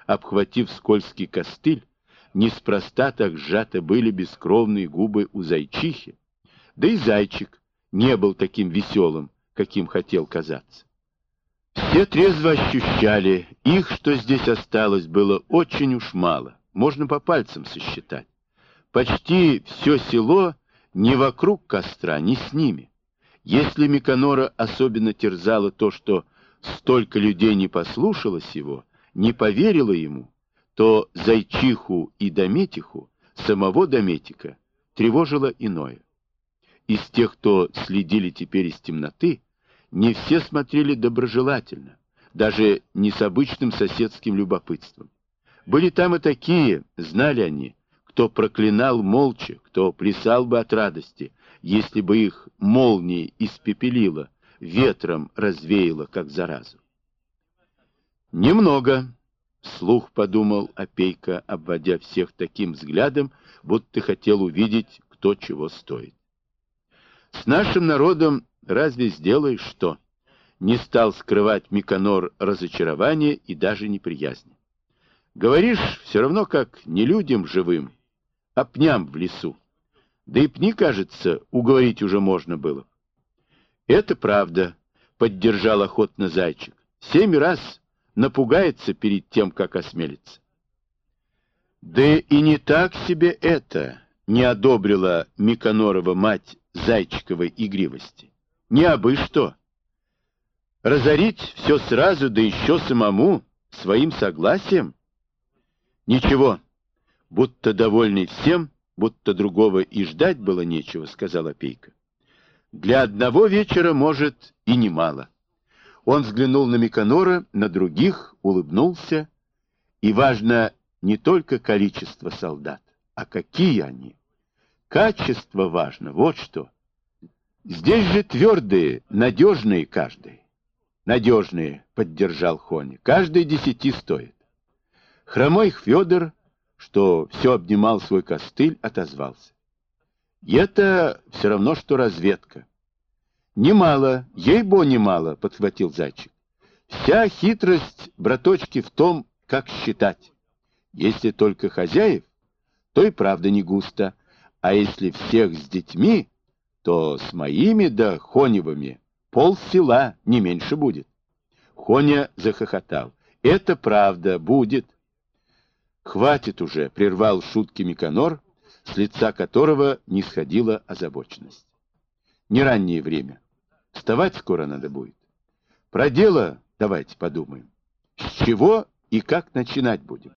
обхватив скользкий костыль, неспроста так сжаты были бескровные губы у зайчихи, да и зайчик не был таким веселым, каким хотел казаться. Все трезво ощущали, их, что здесь осталось, было очень уж мало, можно по пальцам сосчитать. Почти все село не вокруг костра, не с ними. Если Миконора особенно терзало то, что столько людей не послушалось его, не поверило ему, то Зайчиху и Дометиху, самого Дометика, тревожило иное. Из тех, кто следили теперь из темноты, не все смотрели доброжелательно, даже не с обычным соседским любопытством. Были там и такие, знали они, кто проклинал молча, кто плясал бы от радости, если бы их молнией испепелило, ветром развеяло, как заразу. «Немного», — вслух подумал Опейка, обводя всех таким взглядом, будто хотел увидеть, кто чего стоит. «С нашим народом разве сделаешь что?» Не стал скрывать Миконор разочарование и даже неприязни. «Говоришь, все равно как не людям живым, а пням в лесу. Да и пни, кажется, уговорить уже можно было». «Это правда», — поддержал охотно зайчик. «7 раз напугается перед тем, как осмелится». «Да и не так себе это», — не одобрила Миконорова мать зайчиковой игривости. «Не абы что. Разорить все сразу, да еще самому, своим согласием? Ничего, будто довольный всем, будто другого и ждать было нечего», — сказал Опейка. «Для одного вечера, может, и немало». Он взглянул на Миконора, на других, улыбнулся. И важно не только количество солдат, а какие они. Качество важно, вот что. Здесь же твердые, надежные каждый. Надежные, поддержал Хоня, каждый 10 стоит. Хромой Федор, что все обнимал свой костыль, отозвался. И это все равно, что разведка. Немало, ей-бо немало, подхватил зайчик. Вся хитрость, браточки, в том, как считать. Если только хозяев, то и правда не густо, а если всех с детьми, то с моими да Хоневыми полсела не меньше будет. Хоня захохотал. Это правда, будет. Хватит уже, прервал шутки Миконор, с лица которого не сходила озабоченность. Не раннее время. Вставать скоро надо будет. Про дело давайте подумаем. С чего и как начинать будем?